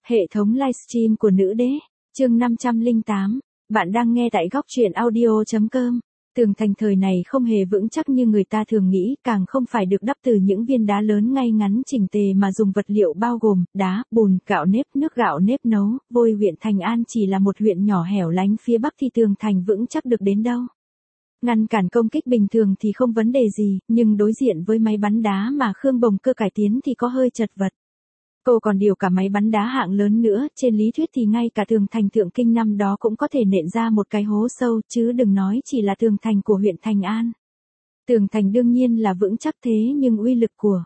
Hệ thống livestream của nữ đế, chương 508, bạn đang nghe tại góc truyện audio.com. Tường thành thời này không hề vững chắc như người ta thường nghĩ, càng không phải được đắp từ những viên đá lớn ngay ngắn chỉnh tề mà dùng vật liệu bao gồm đá, bùn, gạo nếp, nước gạo nếp nấu. Vôi huyện Thành An chỉ là một huyện nhỏ hẻo lánh phía bắc thì tường thành vững chắc được đến đâu. Ngăn cản công kích bình thường thì không vấn đề gì, nhưng đối diện với máy bắn đá mà Khương Bồng Cơ cải tiến thì có hơi chật vật. Cô còn điều cả máy bắn đá hạng lớn nữa, trên lý thuyết thì ngay cả tường thành Thượng Kinh năm đó cũng có thể nện ra một cái hố sâu, chứ đừng nói chỉ là tường thành của huyện Thành An. Tường thành đương nhiên là vững chắc thế nhưng uy lực của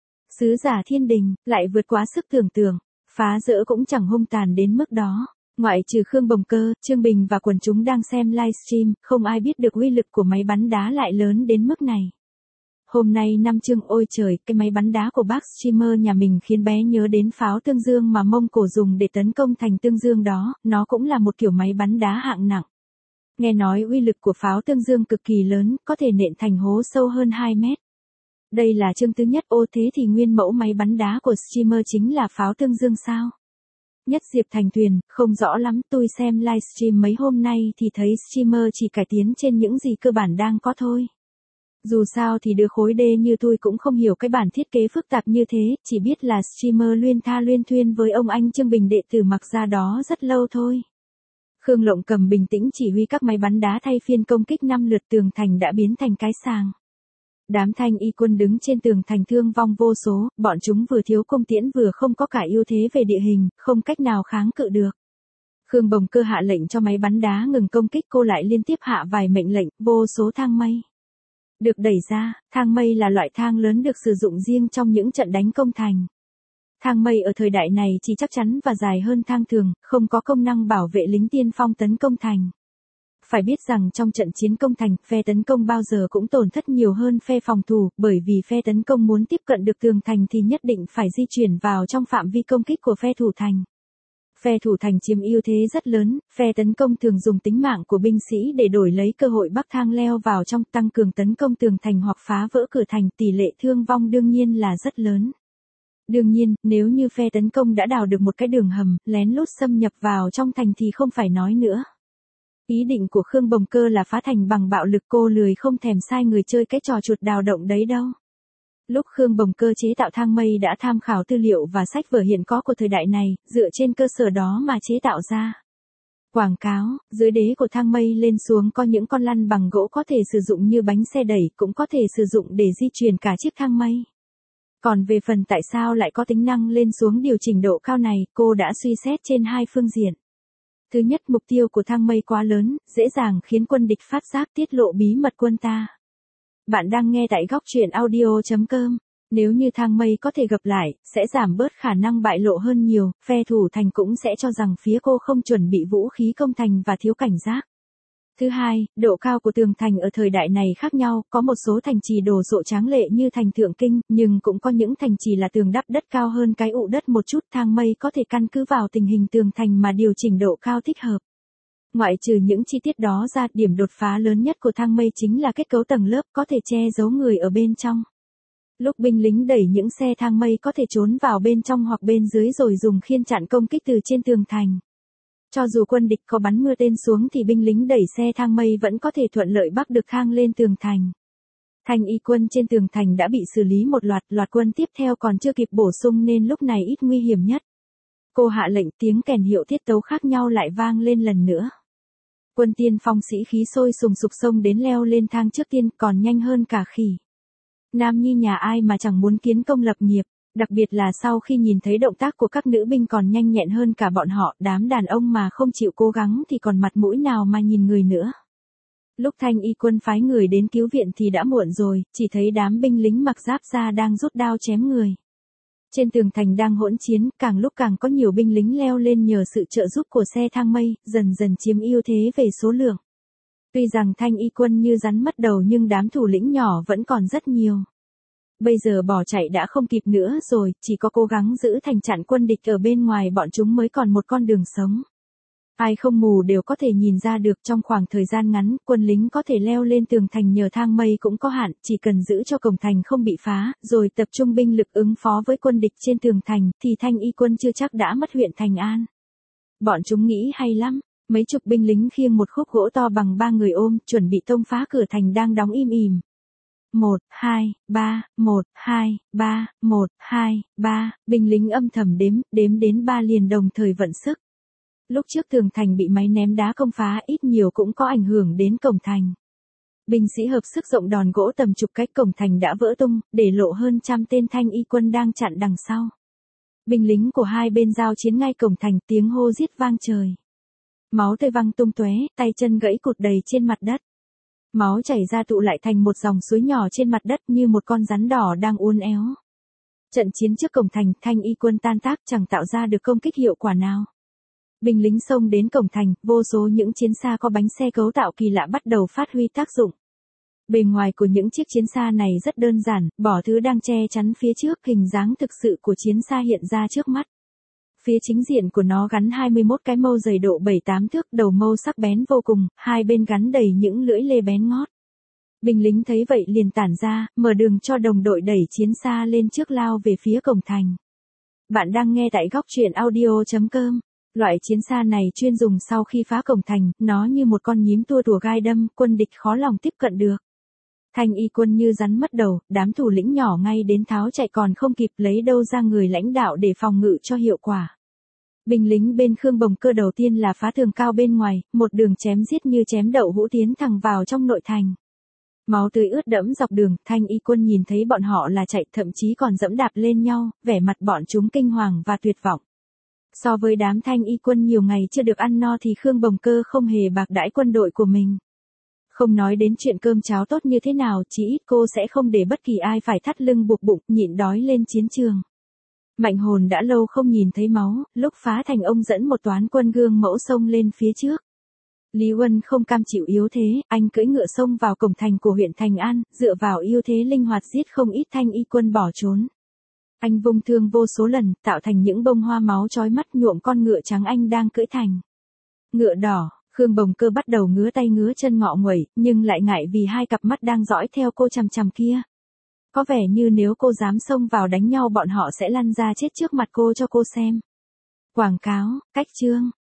sứ giả thiên đình lại vượt quá sức tưởng tượng, phá dỡ cũng chẳng hung tàn đến mức đó. Ngoại trừ Khương Bồng Cơ, Trương Bình và quần chúng đang xem livestream, không ai biết được uy lực của máy bắn đá lại lớn đến mức này. Hôm nay năm Chương, ôi trời, cái máy bắn đá của bác streamer nhà mình khiến bé nhớ đến pháo Tương Dương mà Mông Cổ dùng để tấn công thành Tương Dương đó, nó cũng là một kiểu máy bắn đá hạng nặng. Nghe nói uy lực của pháo Tương Dương cực kỳ lớn, có thể nện thành hố sâu hơn 2 mét. Đây là chương thứ nhất. Ô thế thì nguyên mẫu máy bắn đá của streamer chính là pháo Tương Dương sao? Nhất Diệp Thành Tuyền, không rõ lắm, tôi xem livestream mấy hôm nay thì thấy streamer chỉ cải tiến trên những gì cơ bản đang có thôi. Dù sao thì đứa khối D như tôi cũng không hiểu cái bản thiết kế phức tạp như thế, chỉ biết là streamer luyên tha luyên thuyên với ông anh Trương Bình đệ tử mặc ra đó rất lâu thôi. Khương Lộng Cầm bình tĩnh chỉ huy các máy bắn đá thay phiên công kích 5 lượt, tường thành đã biến thành cái sàng. Đám Thanh Y quân đứng trên tường thành thương vong vô số, bọn chúng vừa thiếu cung tiễn vừa không có cả ưu thế về địa hình, không cách nào kháng cự được. Khương Bồng Cơ hạ lệnh cho máy bắn đá ngừng công kích, cô lại liên tiếp hạ vài mệnh lệnh, vô số thang mây được đẩy ra. Thang mây là loại thang lớn được sử dụng riêng trong những trận đánh công thành. Thang mây ở thời đại này chỉ chắc chắn và dài hơn thang thường, không có công năng bảo vệ lính tiên phong tấn công thành. Phải biết rằng trong trận chiến công thành, phe tấn công bao giờ cũng tổn thất nhiều hơn phe phòng thủ, bởi vì phe tấn công muốn tiếp cận được tường thành thì nhất định phải di chuyển vào trong phạm vi công kích của phe thủ thành. Phe thủ thành chiếm ưu thế rất lớn, phe tấn công thường dùng tính mạng của binh sĩ để đổi lấy cơ hội bắc thang leo vào trong, tăng cường tấn công tường thành hoặc phá vỡ cửa thành, tỷ lệ thương vong đương nhiên là rất lớn. Đương nhiên, nếu như phe tấn công đã đào được một cái đường hầm, lén lút xâm nhập vào trong thành thì không phải nói nữa. Ý định của Khương Bồng Cơ là phá thành bằng bạo lực, cô lười không thèm sai người chơi cái trò chuột đào động đấy đâu. Lúc Khương Bồng Cơ chế tạo thang mây đã tham khảo tư liệu và sách vở hiện có của thời đại này, dựa trên cơ sở đó mà chế tạo ra. Quảng cáo, dưới đế của thang mây lên xuống có những con lăn bằng gỗ có thể sử dụng như bánh xe đẩy, cũng có thể sử dụng để di chuyển cả chiếc thang mây. Còn về phần tại sao lại có tính năng lên xuống điều chỉnh độ cao này, cô đã suy xét trên hai phương diện. Thứ nhất, mục tiêu của thang mây quá lớn, dễ dàng khiến quân địch phát giác, tiết lộ bí mật quân ta. Bạn đang nghe tại góc truyện audio.com. Nếu như thang mây có thể gập lại, sẽ giảm bớt khả năng bại lộ hơn nhiều, phe thủ thành cũng sẽ cho rằng phía cô không chuẩn bị vũ khí công thành và thiếu cảnh giác. Thứ hai, độ cao của tường thành ở thời đại này khác nhau, có một số thành trì đồ sộ tráng lệ như thành Thượng Kinh, nhưng cũng có những thành trì là tường đắp đất cao hơn cái ụ đất một chút, thang mây có thể căn cứ vào tình hình tường thành mà điều chỉnh độ cao thích hợp. Ngoại trừ những chi tiết đó ra, điểm đột phá lớn nhất của thang mây chính là kết cấu tầng lớp có thể che giấu người ở bên trong. Lúc binh lính đẩy những xe thang mây có thể trốn vào bên trong hoặc bên dưới rồi dùng khiên chặn công kích từ trên tường thành. Cho dù quân địch có bắn mưa tên xuống thì binh lính đẩy xe thang mây vẫn có thể thuận lợi bắc được thang lên tường thành. Thanh Y quân trên tường thành đã bị xử lý một loạt quân tiếp theo còn chưa kịp bổ sung nên lúc này ít nguy hiểm nhất. Cô hạ lệnh, tiếng kèn hiệu tiết tấu khác nhau lại vang lên lần nữa. Quân tiên phong sĩ khí sôi sùng sục xông đến leo lên thang trước tiên, còn nhanh hơn cả khỉ. Nam nhi nhà ai mà chẳng muốn kiến công lập nghiệp, đặc biệt là sau khi nhìn thấy động tác của các nữ binh còn nhanh nhẹn hơn cả bọn họ, đám đàn ông mà không chịu cố gắng thì còn mặt mũi nào mà nhìn người nữa. Lúc Thanh Y quân phái người đến cứu viện thì đã muộn rồi, chỉ thấy đám binh lính mặc giáp da đang rút đao chém người. Trên tường thành đang hỗn chiến, càng lúc càng có nhiều binh lính leo lên nhờ sự trợ giúp của xe thang mây, dần dần chiếm ưu thế về số lượng. Tuy rằng Thanh Y quân như rắn mất đầu nhưng đám thủ lĩnh nhỏ vẫn còn rất nhiều. Bây giờ bỏ chạy đã không kịp nữa rồi, chỉ có cố gắng giữ thành chặn quân địch ở bên ngoài bọn chúng mới còn một con đường sống. Ai không mù đều có thể nhìn ra được trong khoảng thời gian ngắn, quân lính có thể leo lên tường thành nhờ thang mây cũng có hạn, chỉ cần giữ cho cổng thành không bị phá, rồi tập trung binh lực ứng phó với quân địch trên tường thành, thì Thanh Y quân chưa chắc đã mất huyện Thành An. Bọn chúng nghĩ hay lắm, mấy chục binh lính khiêng một khúc gỗ to bằng 3 người ôm, chuẩn bị tông phá cửa thành đang đóng im ỉm. 1, 2, 3, 1, 2, 3, 1, 2, 3, binh lính âm thầm đếm đến 3 liền đồng thời vận sức. Lúc trước tường thành bị máy ném đá công phá ít nhiều cũng có ảnh hưởng đến cổng thành. Binh sĩ hợp sức rộng đòn gỗ tầm chục cách cổng thành đã vỡ tung, để lộ hơn 100 tên Thanh Y quân đang chặn đằng sau. Binh lính của hai bên giao chiến ngay cổng thành, tiếng hô giết vang trời. Máu tươi văng tung tóe, tay chân gãy cụt đầy trên mặt đất. Máu chảy ra tụ lại thành một dòng suối nhỏ trên mặt đất như một con rắn đỏ đang uốn éo. Trận chiến trước cổng thành, Thanh Y quân tan tác chẳng tạo ra được công kích hiệu quả nào. Binh lính xông đến cổng thành, vô số những chiến xa có bánh xe cấu tạo kỳ lạ bắt đầu phát huy tác dụng. Bề ngoài của những chiếc chiến xa này rất đơn giản, bỏ thứ đang che chắn phía trước, hình dáng thực sự của chiến xa hiện ra trước mắt. Phía chính diện của nó gắn 21 cái mâu dày độ 7-8 thước, đầu mâu sắc bén vô cùng, hai bên gắn đầy những lưỡi lê bén ngót. Binh lính thấy vậy liền tản ra, mở đường cho đồng đội đẩy chiến xa lên trước lao về phía cổng thành. Bạn đang nghe tại góc truyện audio.com. Loại chiến xa này chuyên dùng sau khi phá cổng thành, nó như một con nhím tua tủa gai đâm, quân địch khó lòng tiếp cận được. Thanh Y quân như rắn mất đầu, đám thủ lĩnh nhỏ ngay đến tháo chạy còn không kịp, lấy đâu ra người lãnh đạo để phòng ngự cho hiệu quả. Binh lính bên Khương Bồng Cơ đầu tiên là phá tường cao bên ngoài, một đường chém giết như chém đậu hũ tiến thẳng vào trong nội thành. Máu tươi ướt đẫm dọc đường, Thanh Y quân nhìn thấy bọn họ là chạy, thậm chí còn dẫm đạp lên nhau, vẻ mặt bọn chúng kinh hoàng và tuyệt vọng. So với đám Thanh Y quân nhiều ngày chưa được ăn no thì Khương Bồng Cơ không hề bạc đãi quân đội của mình. Không nói đến chuyện cơm cháo tốt như thế nào, chỉ ít cô sẽ không để bất kỳ ai phải thắt lưng buộc bụng, nhịn đói lên chiến trường. Mạnh Hồn đã lâu không nhìn thấy máu, lúc phá thành ông dẫn một toán quân gương mẫu xông lên phía trước. Lý Uân không cam chịu yếu thế, anh cưỡi ngựa xông vào cổng thành của huyện Thành An, dựa vào ưu thế linh hoạt giết không ít Thanh Y quân bỏ trốn. Anh vung thương vô số lần, tạo thành những bông hoa máu chói mắt nhuộm con ngựa trắng anh đang cưỡi thành. Ngựa đỏ, Khương Bồng Cơ bắt đầu ngứa tay ngứa chân ngọ nguậy, nhưng lại ngại vì hai cặp mắt đang dõi theo cô chằm chằm kia. Có vẻ như nếu cô dám xông vào đánh nhau bọn họ sẽ lăn ra chết trước mặt cô cho cô xem. Quảng cáo, cách chương,